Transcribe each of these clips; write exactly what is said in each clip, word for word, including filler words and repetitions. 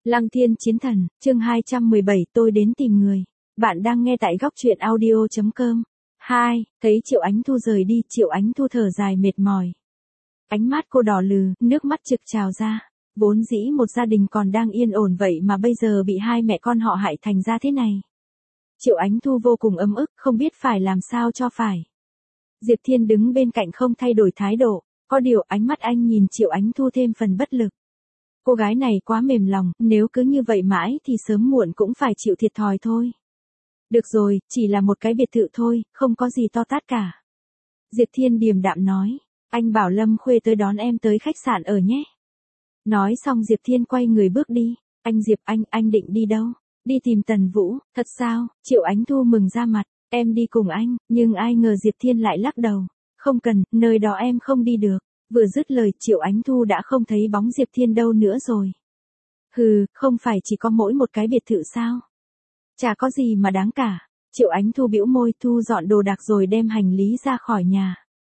Lăng Thiên Chiến Thần, chương hai trăm mười bảy tôi đến tìm người. Bạn đang nghe tại góc truyện audio chấm com. hai, thấy Triệu Ánh Thu rời đi, Triệu Ánh Thu thở dài mệt mỏi. Ánh mắt cô đỏ lừ, nước mắt trực trào ra. Vốn dĩ một gia đình còn đang yên ổn vậy mà bây giờ bị hai mẹ con họ hại thành ra thế này. Triệu Ánh Thu vô cùng ấm ức, không biết phải làm sao cho phải. Diệp Thiên đứng bên cạnh không thay đổi thái độ, có điều ánh mắt anh nhìn Triệu Ánh Thu thêm phần bất lực. Cô gái này quá mềm lòng, nếu cứ như vậy mãi thì sớm muộn cũng phải chịu thiệt thòi thôi. Được rồi, chỉ là một cái biệt thự thôi, không có gì to tát cả. Diệp Thiên điềm đạm nói, anh bảo Lâm Khuê tới đón em tới khách sạn ở nhé. Nói xong Diệp Thiên quay người bước đi, anh Diệp anh, anh định đi đâu? Đi tìm Tần Vũ, thật sao? Triệu Ánh Thu mừng ra mặt, em đi cùng anh, nhưng ai ngờ Diệp Thiên lại lắc đầu, không cần, nơi đó em không đi được. Vừa dứt lời Triệu Ánh Thu đã không thấy bóng Diệp Thiên đâu nữa rồi. Hừ, không phải chỉ có mỗi một cái biệt thự sao? Chả có gì mà đáng cả. Triệu Ánh Thu bĩu môi thu dọn đồ đạc rồi đem hành lý ra khỏi nhà.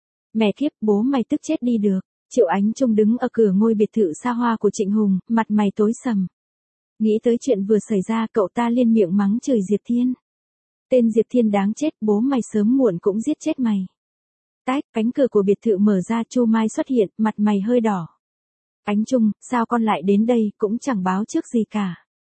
Mẹ kiếp, bố mày tức chết đi được. Triệu Ánh Trung đứng ở cửa ngôi biệt thự xa hoa của Trịnh Hùng, mặt mày tối sầm. Nghĩ tới chuyện vừa xảy ra cậu ta liên miệng mắng chửi Diệp Thiên. Tên Diệp Thiên đáng chết, bố mày sớm muộn cũng giết chết mày. Tách, cánh cửa của biệt thự mở ra, Chu Mai xuất hiện, mặt mày hơi đỏ. Ánh Trung, sao con lại đến đây, cũng chẳng báo trước gì cả.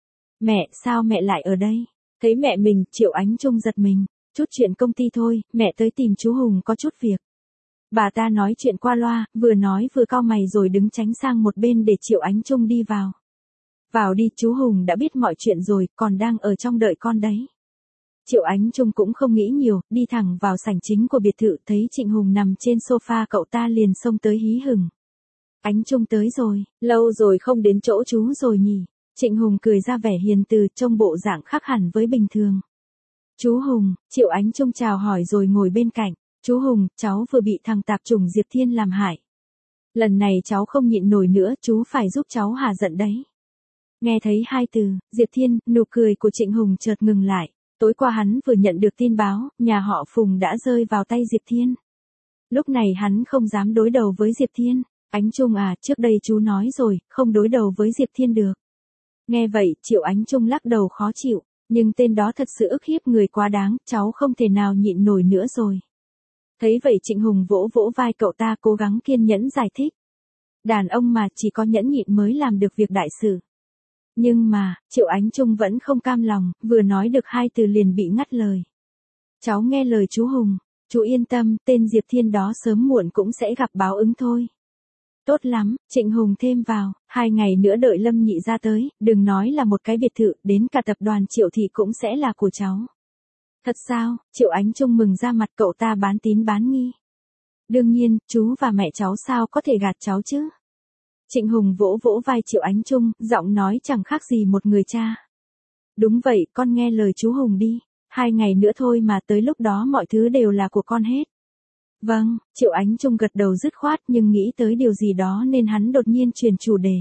Mẹ, sao mẹ lại ở đây? Thấy mẹ mình, Triệu Ánh Trung giật mình. Chút chuyện công ty thôi, mẹ tới tìm chú Hùng có chút việc. Bà ta nói chuyện qua loa, vừa nói vừa cau mày rồi đứng tránh sang một bên để Triệu Ánh Trung đi vào. Vào đi, chú Hùng đã biết mọi chuyện rồi, còn đang ở trong đợi con đấy. Triệu Ánh Trung cũng không nghĩ nhiều, đi thẳng vào sảnh chính của biệt thự, thấy Trịnh Hùng nằm trên sofa, cậu ta liền xông tới hí hửng. Ánh Trung tới rồi, lâu rồi không đến chỗ chú rồi nhỉ. Trịnh Hùng cười ra vẻ hiền từ, trông bộ dạng khác hẳn với bình thường. Chú Hùng, Triệu Ánh Trung chào hỏi rồi ngồi bên cạnh. Chú Hùng, cháu vừa bị thằng tạp chủng Diệp Thiên làm hại. Lần này cháu không nhịn nổi nữa, chú phải giúp cháu hà giận đấy. Nghe thấy hai từ, Diệp Thiên, nụ cười của Trịnh Hùng chợt ngừng lại. Tối qua hắn vừa nhận được tin báo, nhà họ Phùng đã rơi vào tay Diệp Thiên. Lúc này hắn không dám đối đầu với Diệp Thiên. Ánh Trung à, trước đây chú nói rồi, không đối đầu với Diệp Thiên được. Nghe vậy, Triệu Ánh Trung lắc đầu khó chịu, nhưng tên đó thật sự ức hiếp người quá đáng, cháu không thể nào nhịn nổi nữa rồi. Thấy vậy Trịnh Hùng vỗ vỗ vai cậu ta, cố gắng kiên nhẫn giải thích. Đàn ông mà chỉ có nhẫn nhịn mới làm được việc đại sự. Nhưng mà, Triệu Ánh Trung vẫn không cam lòng, vừa nói được hai từ liền bị ngắt lời. Cháu nghe lời chú Hùng, chú yên tâm, tên Diệp Thiên đó sớm muộn cũng sẽ gặp báo ứng thôi. Tốt lắm, Trịnh Hùng thêm vào, hai ngày nữa đợi Lâm Nhị ra tới, đừng nói là một cái biệt thự, đến cả tập đoàn Triệu Thị cũng sẽ là của cháu. Thật sao? Triệu Ánh Trung mừng ra mặt, cậu ta bán tín bán nghi. Đương nhiên, chú và mẹ cháu sao có thể gạt cháu chứ? Trịnh Hùng vỗ vỗ vai Triệu Ánh Trung, giọng nói chẳng khác gì một người cha. Đúng vậy, con nghe lời chú Hùng đi. Hai ngày nữa thôi mà, tới lúc đó mọi thứ đều là của con hết. Vâng, Triệu Ánh Trung gật đầu dứt khoát, nhưng nghĩ tới điều gì đó nên hắn đột nhiên chuyển chủ đề.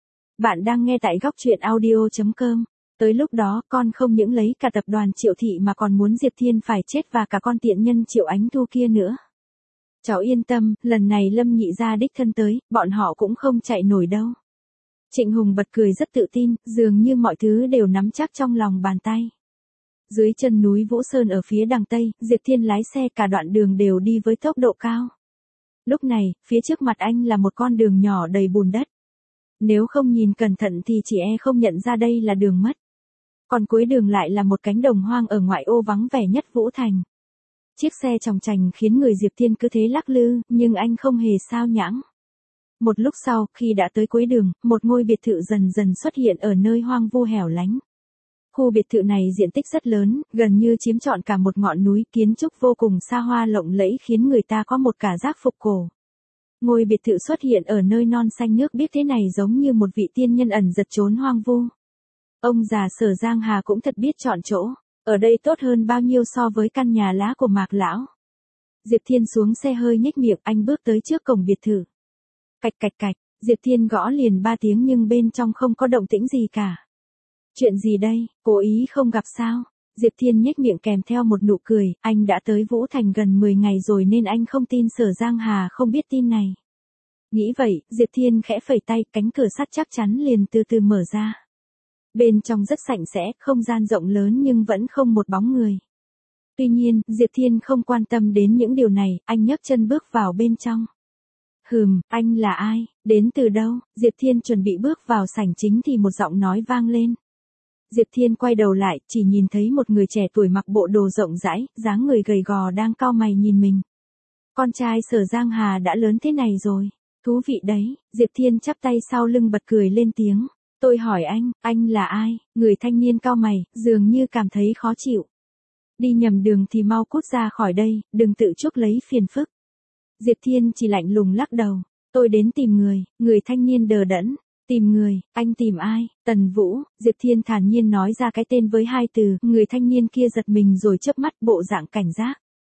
Bạn đang nghe tại góc truyện audio chấm com. Tới lúc đó, con không những lấy cả tập đoàn Triệu Thị mà còn muốn Diệp Thiên phải chết và cả con tiện nhân Triệu Ánh Thu kia nữa. Cháu yên tâm, lần này Lâm Nhị gia đích thân tới, bọn họ cũng không chạy nổi đâu. Trịnh Hùng bật cười rất tự tin, dường như mọi thứ đều nắm chắc trong lòng bàn tay. Dưới chân núi Vũ Sơn ở phía đằng Tây, Diệp Thiên lái xe cả đoạn đường đều đi với tốc độ cao. Lúc này, phía trước mặt anh là một con đường nhỏ đầy bùn đất. Nếu không nhìn cẩn thận thì chỉ e không nhận ra đây là đường mất. Còn cuối đường lại là một cánh đồng hoang ở ngoại ô vắng vẻ nhất Vũ Thành. Chiếc xe chòng chành khiến người Diệp Thiên cứ thế lắc lư, nhưng anh không hề sao nhãng. Một lúc sau, khi đã tới cuối đường, một ngôi biệt thự dần dần xuất hiện ở nơi hoang vu hẻo lánh. Khu biệt thự này diện tích rất lớn, gần như chiếm trọn cả một ngọn núi, kiến trúc vô cùng xa hoa lộng lẫy khiến người ta có một cảm giác phục cổ. Ngôi biệt thự xuất hiện ở nơi non xanh nước biếc thế này giống như một vị tiên nhân ẩn giật trốn hoang vu. Ông già Sở Giang Hà cũng thật biết chọn chỗ, ở đây tốt hơn bao nhiêu so với căn nhà lá của Mạc lão. Diệp Thiên xuống xe hơi nhếch miệng, anh bước tới trước cổng biệt thự. Cạch cạch cạch, Diệp Thiên gõ liền ba tiếng nhưng bên trong không có động tĩnh gì cả. Chuyện gì đây, cố ý không gặp sao? Diệp Thiên nhếch miệng kèm theo một nụ cười, anh đã tới Vũ Thành gần mười ngày rồi nên anh không tin Sở Giang Hà không biết tin này. Nghĩ vậy, Diệp Thiên khẽ phẩy tay, cánh cửa sắt chắc chắn liền từ từ mở ra. Bên trong rất sạch sẽ, không gian rộng lớn nhưng vẫn không một bóng người. Tuy nhiên, Diệp Thiên không quan tâm đến những điều này, anh nhấc chân bước vào bên trong. Hừm, anh là ai, đến từ đâu? Diệp Thiên chuẩn bị bước vào sảnh chính thì một giọng nói vang lên. Diệp Thiên quay đầu lại, chỉ nhìn thấy một người trẻ tuổi mặc bộ đồ rộng rãi, dáng người gầy gò đang cau mày nhìn mình. Con trai Sở Giang Hà đã lớn thế này rồi. Thú vị đấy, Diệp Thiên chắp tay sau lưng bật cười lên tiếng. Tôi hỏi anh, anh là ai? Người thanh niên cau mày, dường như cảm thấy khó chịu. Đi nhầm đường thì mau cút ra khỏi đây, đừng tự chuốc lấy phiền phức. Diệp Thiên chỉ lạnh lùng lắc đầu. Tôi đến tìm người, người thanh niên đờ đẫn. Tìm người, anh tìm ai? Tần Vũ, Diệp Thiên thản nhiên nói ra cái tên với hai từ, người thanh niên kia giật mình rồi chớp mắt bộ dạng cảnh giác.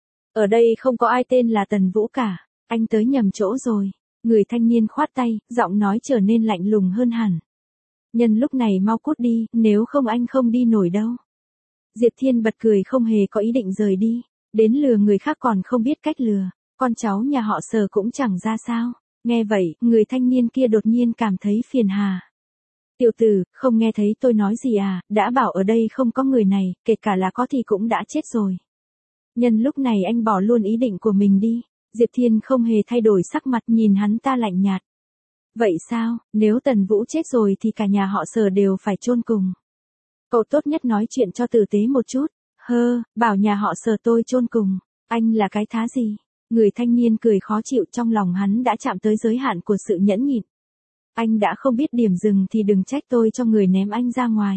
Ở đây không có ai tên là Tần Vũ cả, anh tới nhầm chỗ rồi. Người thanh niên khoát tay, giọng nói trở nên lạnh lùng hơn hẳn. Nhân lúc này mau cút đi, nếu không anh không đi nổi đâu. Diệp Thiên bật cười không hề có ý định rời đi, đến lừa người khác còn không biết cách lừa, con cháu nhà họ Sở cũng chẳng ra sao. Nghe vậy, người thanh niên kia đột nhiên cảm thấy phiền hà. Tiểu tử, không nghe thấy tôi nói gì à, đã bảo ở đây không có người này, kể cả là có thì cũng đã chết rồi. Nhân lúc này anh bỏ luôn ý định của mình đi. Diệp Thiên không hề thay đổi sắc mặt, nhìn hắn ta lạnh nhạt. Vậy sao, nếu Tần Vũ chết rồi thì cả nhà họ Sở đều phải chôn cùng. Cậu tốt nhất nói chuyện cho tử tế một chút. Hơ, bảo nhà họ Sở tôi chôn cùng, anh là cái thá gì? Người thanh niên cười khó chịu, trong lòng hắn đã chạm tới giới hạn của sự nhẫn nhịn. Anh đã không biết điểm dừng thì đừng trách tôi cho người ném anh ra ngoài.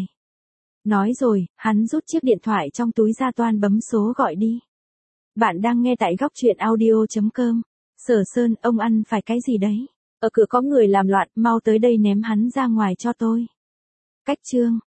Nói rồi, hắn rút chiếc điện thoại trong túi ra toan bấm số gọi đi. Bạn đang nghe tại góc truyện audio chấm com. Sở Sơn, ông ăn phải cái gì đấy? Ở cửa có người làm loạn, mau tới đây ném hắn ra ngoài cho tôi. Cách chương